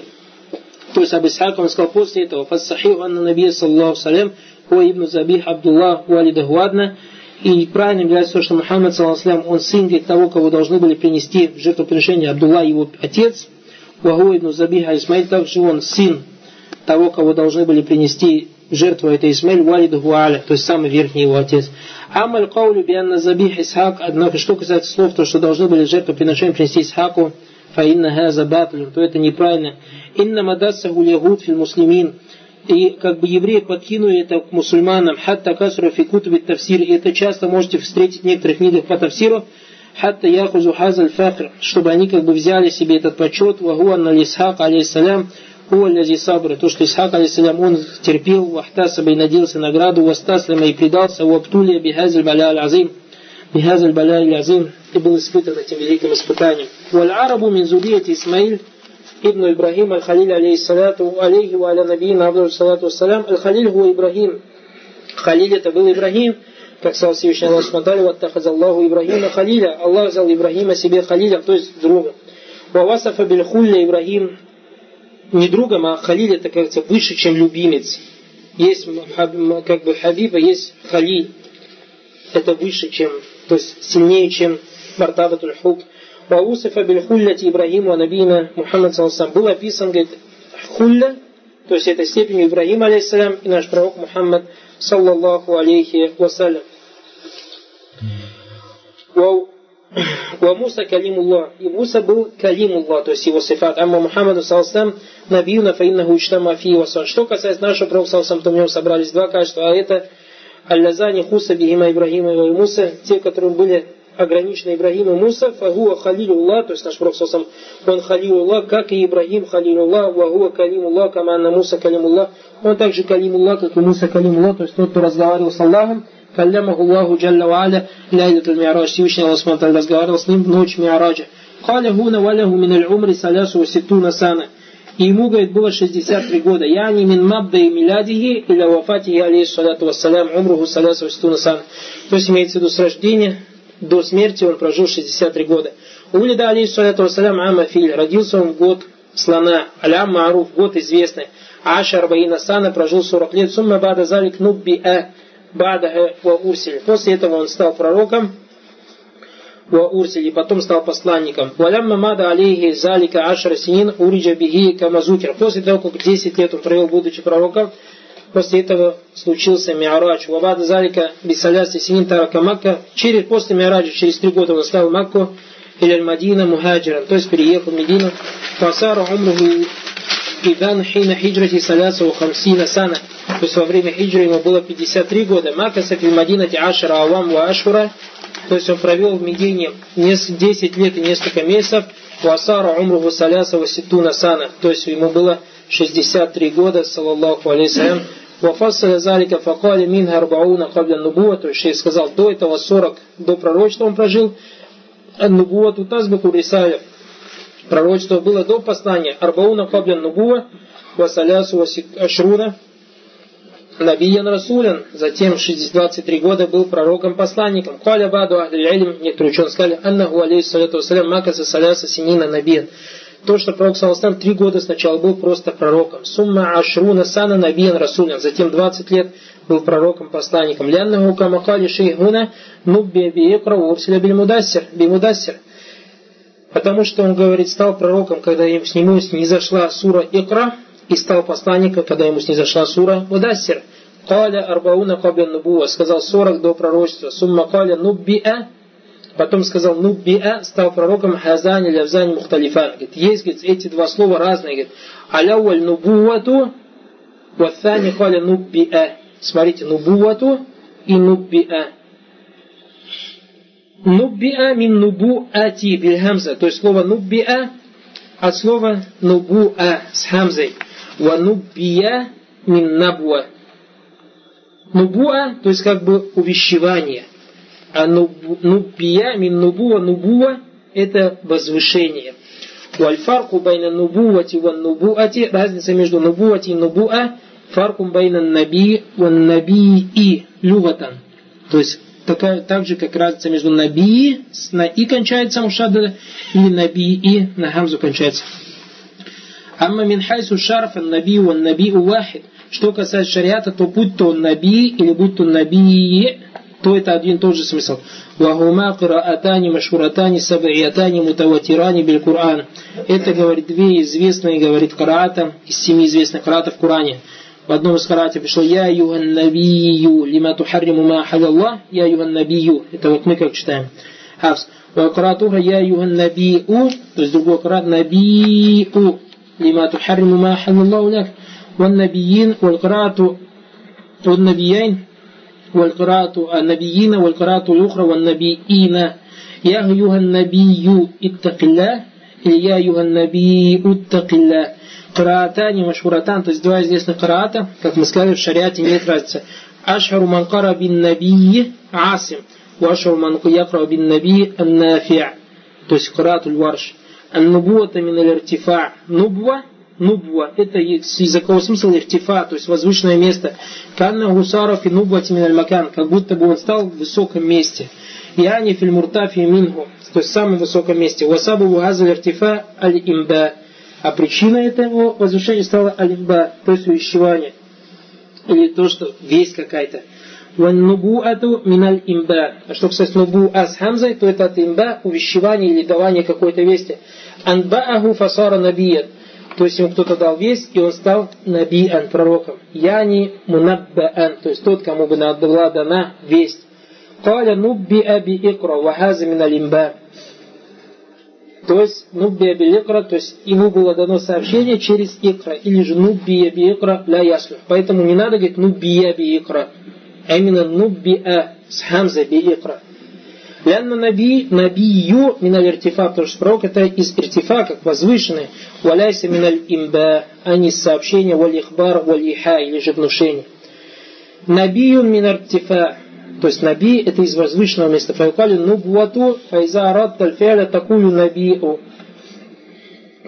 То есть об Исхаке он сказал после этого: фассахиху анна набия саллаллаху салям о ибн Забих Абдуллах валидаху адна. И правильно является то, что Мухаммад саллаллаху салям, он сын того, кого должны были принести в жертвоприношение Абдулла, его отец. Ваху ибн Забиха Исмаиль, также он сын того, кого должны были принести жертву, это Исмаиль валидаху аля, то есть самый верхний его отец. Амаль каулю бианна забих Исхак, однако, что касается слов, то, что должны были жертвоприношение принести Исхаку, фаинна хаза батлю, то это неправильно. Инна мадассаху ягуд фил муслимин. И как бы евреи подкинули это к мусульманам, хатта касра фи кутуби тавсир, и это часто можете встретить в некоторых книгах по тавсиру, хатта яхузу хазаль фахр, чтобы они как бы взяли себе этот почет, вагуан на Исхак алейхиссалям, хуаллязи сабра, то, что Исхак алейхиссалям, он терпел, вахтасаба и надеялся награду, вастаслима и предался, уаптулия бихазаль баля аль-азим, бихазаль баля аль-азим, и был испытан этим великим испытанием. Валь-арабу мин зурияти Исмаиль ибн Ибрахим аль-Халиль алейхиссалату алейхи ва аля набиина абду салату вассалям. Аль-Халиль гуа Ибрахим. Халиль это был Ибрахим, как сказал Всевышний Аллах субхану ва тааля: ваттахазаллаху Ибрахима халиля. Аллах взял Ибрахима себе халилем, то есть другом. Ва васафа биль хулля Ибрахим, не другом, а халиль это, как говорится, выше, чем любимец. Есть как бы хабиба, есть халиль. Это выше, чем, то есть сильнее, чем мартабатуль хуб. Ва усафа биль хулляти Ибрахиму а набиина Мухаммад саллаллаху алейхи ва саллям. Был описан, говорит, хулля, то есть это степень Ибрахима алейхиссалям и наш пророк Мухаммад саллаллаху алейхи ва саллям. Ва Муса калимуллах. И Муса был калимуллах, то есть его сифат. Амма Мухаммаду саллаллаху алейхи ва саллям набиюна фаиннаху иштама фи ва сан. Что касается нашего пророка саллаллаху алейхи ва саллям, то в нем собрались два качества, а это аллазани хуса бихима Ибрахима и Муса, те, которые были ограничены Ибрахим и Муса, фагуа халилуллах, то есть наш пророк саллаллаху алейхи ва саллям, он халилуллах, как и Ибрахим халилуллах, вагуа калимуллах, каманна Муса калимуллах, он также калимуллах, как и Муса калимуллах, то есть тот, кто разговаривал с Аллахом, каллямаху Аллаху джалля ва аля ляйлатуль ми'радж, Всевышний Аллах субхану ва тааля разговаривал с ним в ночь ми'раджа. Каля хуна валяху мин аль-умри салясу ва ситтуна сана. И ему, говорит, было шестьдесят три года. Яни мин мабда и милядихи иля вафатихи алейхиссалату вассалям умруху салясу вастунасан. То есть имеется в виду с рождения до смерти он прожил шестьдесят три года. Улида алейхиссалату вассалям амафиль. Родился он в год слона. Алям маруф, год известный. Аша арбаина сана, прожил сорок лет. Сумма бада залик нуббиа бада ва урсиль. После этого он стал пророком. Ва урсиль, и потом стал посланником. Валямма мада алейхи залика ашара синин уриджа бихи камазукер. После того, как десять лет он провел, будучи пророком, после этого случился Ми'раджа. Вабада залика бисаляси синин тарака Макка. Через, после Ми'раджа, через три года он оставил Макку. Или Мадина мухаджиран, то есть переехал в Медину. Фасара умруху идан хина хиджрати салясу хамсина сана. То есть во время хиджры ему было пятьдесят три года. Макаса фи Мадинати ашара авам ва ашура. То есть он провел в Медине десять лет и несколько месяцев. Васара умруху саляса васитуна сана. То есть ему было шестьдесят три года, саллаллаху алейхи. Вафассаля залика факали минха арбауна кабля нубуа. То есть шейх сказал, до этого сорок, до пророчества он прожил. Ан-нубуа тутазбику рисаля. Пророчество было до послания. Арбауна кабля нубуа васалясу ашруна набиян расулян. Затем двадцать три года был пророком-посланником. Каля баду ахлиль-илм. Некоторые ученые сказали, аннаху алейхиссалату вассалям макаса саляса синина набиян. То, что пророк саллаллаху три года сначала был просто пророком. Сумма ашруна сана набиян расулян. Затем двадцать лет был пророком-посланником. Ляннаху камакали шейхуна нубби биикра урсиля бимудассир. Потому что он, говорит, стал пророком, когда ему снизошла сура Икра, и стал посланником, когда ему снизошла сура Мудассир. Каля арбауна кабля нубуа. Сказал сорок до пророчества. Сумма каля нуббиа. Потом сказал нуббиа, стал пророком хазани лявзани мухталифан. Есть, говорит, эти два слова разные. Говорит, аляуаль нубуату ваthani каля нуббиа. Смотрите, нубуату и нуббиа. Нуббиа мин нубуати биль хамза. То есть слово нуббиа от слова нубуа с хамзой. Ва нуббия мин набуа. Нубуа, то есть как бы увещевание. А нуббия мин нубуа, нубуа это возвышение. Вальфарку байна нубуати ван нубуати. Разница между нубуати и нубуа. Фаркум байна наби ван набии люгатан. То есть такая, так же, как разница между наби, на и кончается мушадда, или набии, на хамзу кончается. Амма мин хайсу шарфан наби ван набию вахид. Что касается шариата, то будь то наби или будь то набии, то это один и тот же смысл. Вахума кираатани машхуратани сабиятани мутаватирани биль Кур'ан. Это, говорит, две известные, говорит, караата из семи известных караатов в Коране. В одном из караатов пришло «Я юган набию лима тухарриму ма халяллах». «Я юган набию». Это вот мы как читаем. Хавс. Караатуха «Я юган набию». То есть другой караат «Набию лима тухарриму ма халяллаху лак». Ван набиин валь караату ван набияин валь караату набиина валь караату юхра ван набиина. «Я юган набию иттакилля» или «Я юган набию иттакилля». Караатани машхуратан, то есть два известных караата, как мы сказали, в шариате нет разницы. Ашхару ман кара бин набии асим, ва ашхару ман якра бин набии аннафи'а. То есть караатуль варш. Ан-нубуата мин аль-иртифа. Нубва, нубва, это языковой смысл иртифа, то есть возвышенное место. Канна гусаров и нубвати мин аль-макан, как будто бы он стал в высоком месте. Яни филь муртафи минху, то есть в самом высоком месте. Васабу вазаль иртифа аль-имба. А причина этого возвышения стала алимба, то есть увещевание. Или то, что весть какая-то. Ван-нубуату миналь имба. А что, кстати, нубуа с хамзой, то это от имба, увещевание или давание какой-то вести. Анбааху фасара набият. То есть ему кто-то дал весть, и он стал набиан, пророком. Яни мунаббаан, то есть тот, кому бы была дана весть. Каля нуббиа би икра, вахаза миналь имба. То есть, нуббия би икра, то есть ему было дано сообщение через икра, или же нуббия би икра ля яслю. Поэтому не надо говорить нуббия би икра, а именно нуббия с хамза би икра. Лянна наби, набию миналь иртифа, потому что пророк это из иртифа, как возвышенный, валяйся миналь имба, а не сообщение, валь ихбар, валь иха, или же внушение. Набию миналь иртифа. То есть наби это из возвышенного места. Файкали нубвату файза арад тальфиаля такую набиу.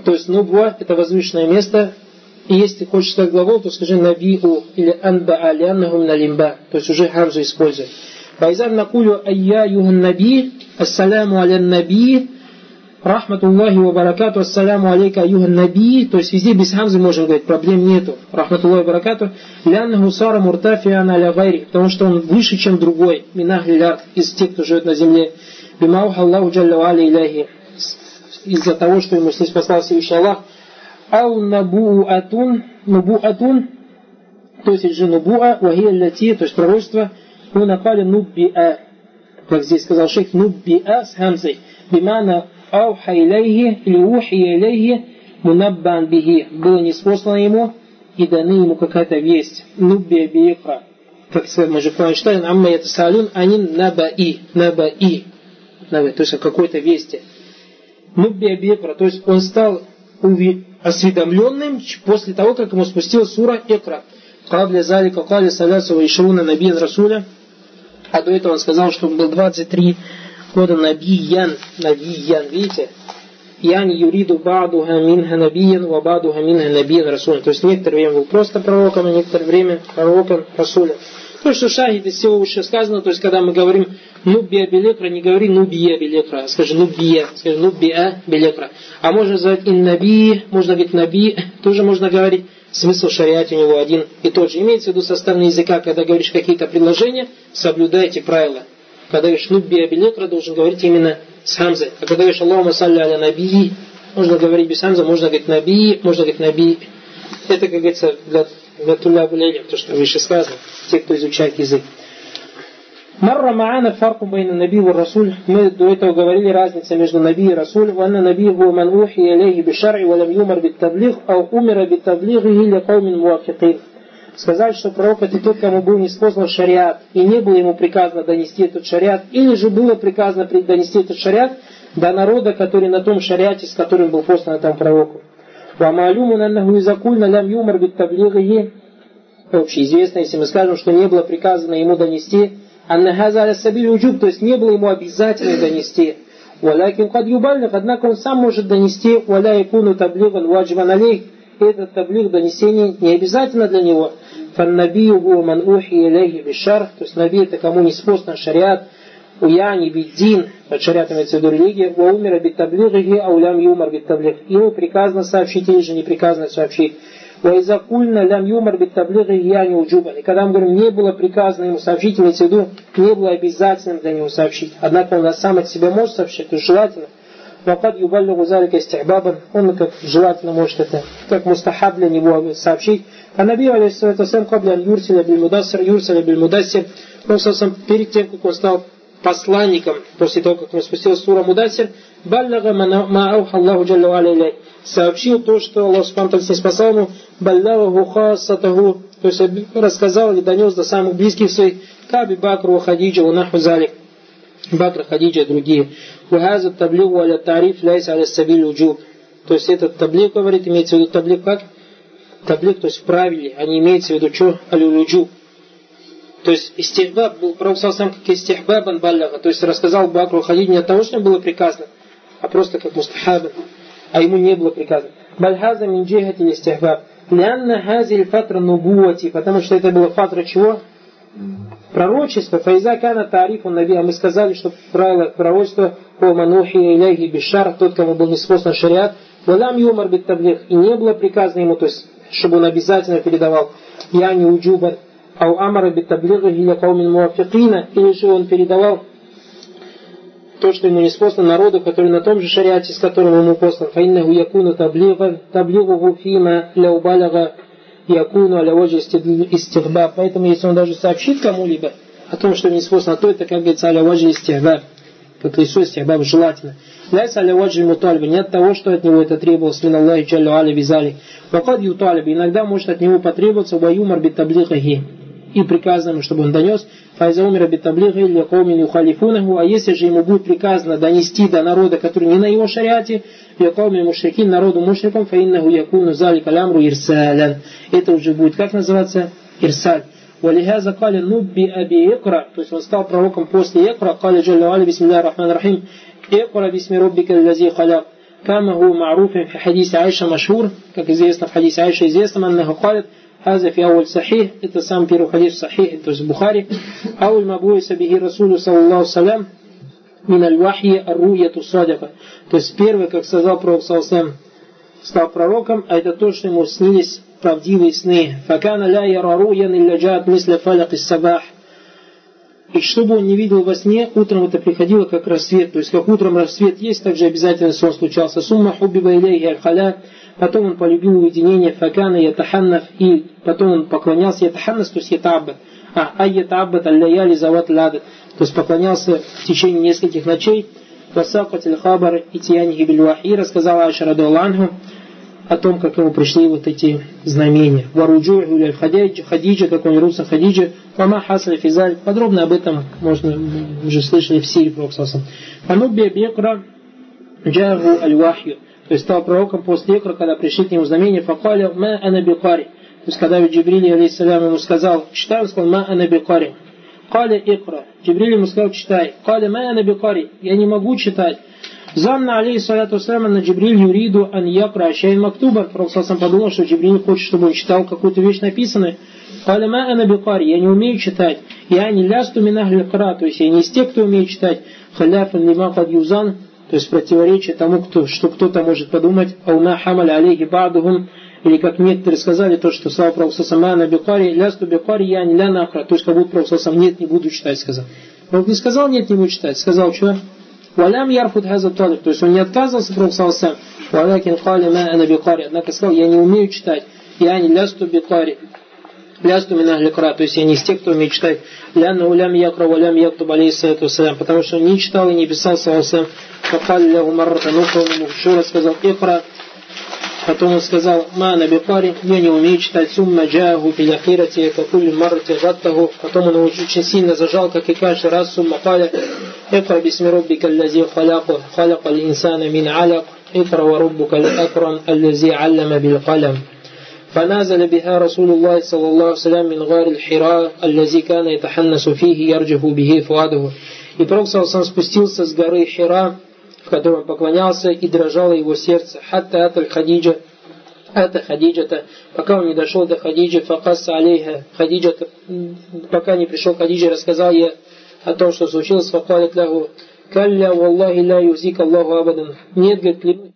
То есть нубва это возвышенное место. И если ты хочешь сказать глагол, то скажи набиу или анбаа лианнаху мин алимба. То есть уже хамзу используй. Файзам накулю айя юхан наби, ассаляму аля наби, рахматуллахи ва баракату, ассаляму алейка юхан наби. То есть везде без хамзы можем говорить, проблем нету. Рахматуллахи ва баракату, лианнаху сара муртафиан аля гайри, потому что он выше, чем другой. Минахли лярд, из тех, кто живет на земле. Бимауха Аллаху джалла ва аля иляхи. Из-за того, что ему снизпослал Всевышний Аллах. Ау набуатун, набуатун, то есть же набуа, вахия лати, то есть пророчество, мы напали нуббиа, как здесь сказал шейх, нуббиа с хамзой, бимана ауха илейхи, или ухия илейхи, мунаббан бихи, было неспослано ему, и даны ему какая-то весть, нуббия биикра, как мы же прочитали, амма ятасалюн, анин набаи, набаи, то есть о какой-то вести. Нуббия биикра, то есть он стал осведомленным после того, как ему спустилась сура Икра. Кабля залика кали салясу ва ишруна набиян расуля. А до этого он сказал, что он был двадцать три года набиян. Набиян, видите? Яни юриду ба'духа минха набиян ва ба'духа минха набиян расуля. То есть некоторое время был просто пророком, а некоторое время пророком расуля. То, что шахид из всего выше сказано, то есть когда мы говорим нуббия белекра, не говори нубия белекра, а скажи нубия, скажи нуббия белекра. А можно назвать иннаби, можно говорить наби, тоже можно говорить, смысл в шариате у него один и тот же. Имеется в виду составные языка, когда говоришь какие-то предложения, соблюдайте правила. Когда говоришь нуббия белекра, должен говорить именно с хамзой. А когда говоришь Аллахума салли аля наби, можно говорить без хамза, можно говорить наби, можно говорить наби. Это, как говорится, для для туля булейля, то, что выше сказано, те, кто изучает язык. Марра ма'ана фарку байна наби ва расуль. Мы до этого говорили разница между наби и расуль. Ванна наби гу ман ухи алейхи бишар'i ва лам юмар биттаблиг, ау умира биттаблигихи ли каумин муафикин. Сказали, что пророк это тот, кому был ниспослан шариат, и не было ему приказано донести этот шариат, или же было приказано донести этот шариат до народа, который на том шариате, с которым был послан там пророку. Вамалюмун аннаху изакульна лям юмар биттаблигихи. Общеизвестно, если мы скажем, что не было приказано ему донести, аннахаза аля сабиль уджуб, то есть не было ему обязательно донести. Валякин кад юбаллиг, однако он сам может донести, валя якуну таблиган ваджибан алейх. Этот таблиг донесения не обязательно для него. Фаннабию гу ман ухи илейхи бишар, то есть наби это кому не спослан шариат, уяни биддин, под шариатом имеется в виду религия, ва умира биттаблигихи, аулям юмар биттаблиг. Ему приказано сообщить или же не приказано сообщить. Ва изакульна лям юмар биттаблигихи яни уджубан. И когда мы говорим, не было приказано ему сообщить, имеется в виду, не было обязательным для него сообщить. Однако он сам от себя может сообщить, то есть желательно. Вакад юбаллигу залика истихбабан, он как желательно может это, как мустахаб для него сообщить. А Наби алейхиссалату вассалям кабля юрсиля биль мудассир, юрсиля биль мудассир, он сам перед тем, как он стал посланником, после того, как он спустился сура Мудассир, баллага ма ауха Аллаху джалла ва аля, сообщил то, что Аллах субхану ва тааля спасал ему, баллаваху хасатаху, то есть рассказал или донес до самых близких своих, каби Бакру, Хадиджа, унаху залик, Бакр, Хадиджа и другие. Вахаза таблигу аля тариф ляйс аля сабиль уджуб. То есть этот таблиг, говорит, имеется в виду таблиг как? Таблиг, то есть в правиле, а не имеется в виду что? Алю уджуб. То есть истихбаб был пророк сам как истихбабан баллага, то есть рассказал Бакру Хадидж не от того, что ему было приказано, а просто как мустахабан, а ему не было приказано. Бальхаза мин джихати истихбаб. Лянна хазиль фатра нубуати, потому что это было фатра чего? Пророчество. Файза кана тарифу наби, а мы сказали, что правило пророчества по манухи иляхи бишар, тот, кому был неспослан шариат, валам юмар биттаблиг, и не было приказано ему, то есть, чтобы он обязательно передавал я не уджубан. Ау амара биттаблигихи ли каумин муафикина, или же он передавал то, что ему не послано народу, который на том же шариате, с которым ему послан. Фаиннаху якуну таблиган, таблигуху фима ляу балага якуну аля ваджи истихбаб. Поэтому, если он даже сообщит кому-либо о том, что ему не послано, то это, как говорится, аля ваджи истихбаб. Как лицо истихбаб желательно. Ляйс аля ваджи мутальба, не от того, что от него это требовалось, мин Аллахи джалла аля бизали. Вакад юталиба, иногда может от него потребоваться ваюмар биттаблигихи, и приказано ему, чтобы он донес, файза умира биттаблигихи или каумин юхалифунаху, а если же ему будет приказано донести до народа, который не на его шариате, или каумин мушрикин, народу мушрикам, фаиннаху якуну залика лямру ирсалян. Это уже будет, как называться? Ирсаль. Валихаза кали нубби аби икра, то есть он стал пророком после икра, кали джалла аля бисмилля рахман рахим, икра бисми роббика лази халяк. كما هو معروف في حديث عائشة مشهور, как известно в хадисе Айши известно, أنه قالت هذا في أول صحيح, это сам первый хадис صحيح, то есть Бухари, أول ما بعث به رسول صلى الله عليه وسلم من الوحي الرؤية الصادقة, то есть первый, как сказал Пророк саллаллаху алейхи ва саллям, стал пророком, а это то, что ему снились правдивые сны. فَكَانَ لَا يَرَى رُؤْيًا إِلَّا جَاءَتْ مِثْلَ فَلَقِ الصَّبَاحِ. И чтобы он не видел во сне, утром это приходило как рассвет. То есть как утром рассвет есть, так же обязательно сон случался. Сумма хубиба илейхи аль-халя. Потом он полюбил уединение. Факана ятаханнаф. И потом он поклонялся. Ятаханнас, то есть ятаббат. А, ай ятаббат аль-лаяли зават ладат. То есть поклонялся в течение нескольких ночей. Васакат аль-хабар итиянихи биль-вахи. Рассказала Айша радиаллаху анху о том, как ему пришли вот эти знамения. Варуджуху аль-хадиджа, Хадиджа, как он вернулся Хадиджа. Вама хасля физаль. Подробно об этом можно уже слышали в сире Пророка саллаллаху алейхи ва саллям. Фанубби бикра джаху аль-вахью. То есть стал пророком после икра, когда пришли к нему знамения. Факаля ма ана бикари. То есть когда Джибриль алейхиссалям ему сказал, читай, он сказал ма ана бикари. Каля икра. Джибриль ему сказал, читай. Каля ма ана бикари. Я не могу читать. Занна алейхиссалату вассалям на Джибриль юриду ан якра шайн мактуба. Пророк саллаллаху алейхи ва саллям подумал, что Джибриль хочет, чтобы он читал какую-то вещь написанную. Каля ма ана бикари. Я не умею читать. Я не лясту минахли кра. То есть я не из тех, кто умеет читать. Халяфан лима кад юзан. То есть противоречие тому, кто, что кто-то может подумать. Ауна хамаль алейхи ба'духум. Или как некоторые сказали, то, что сказал Пророк саллаллаху алейхи ва саллям, бикари лясту бикари я не ля накра. То есть как будто Пророк саллаллаху алейхи ва саллям, нет, не буду читать, сказал. Он не сказал, нет, не буду читать. Сказал, что? Валям ярфуд хаза талиб. То есть он не отказывался, Пророк саллаллаху алейхи ва саллям. Валякин кали ма ана бикари. Однако сказал, я не умею читать. Я не лясту бикари. Лясту минахли кра. То есть я не из тех, кто умеет читать. Лянна улям якра валям яктуб алейхиссалату вассалям. Потому что он не читал и не писал, саллаллаху алейхи ва саллям. Факаль лягу маррата нухра. Он ему еще раз сказал, икра. Потом он сказал, ма на бикари, я не умею читать, сумма джаху биляхирати, какуль маррати гаттаху. Потом он его очень сильно зажал, как и каждый раз, сумма каля, икра бисми руббика аллази халяку, халяка ли инсана мин аляк, икра ва руббука акрам аллази аллама бил калям. فنازل بها رسول الله صلى الله عليه وسلم من غار الحراء الذي كان يتحنس فيه يرجف به فؤاده. И Пророк саллаллаху алейхи ва саллям спустился с горы Хира, в котором поклонялся, и дрожало его сердце. Хатта аталь Хадиджа, ата Хадиджата, пока он не дошел до Хадиджи, факасса алейха Хадиджата, пока не пришел Хадиджа, рассказал ей о том, что случилось, факалит лягу, калля валлахи ла юзик Аллаху абадан. Нет, говорит, клянусь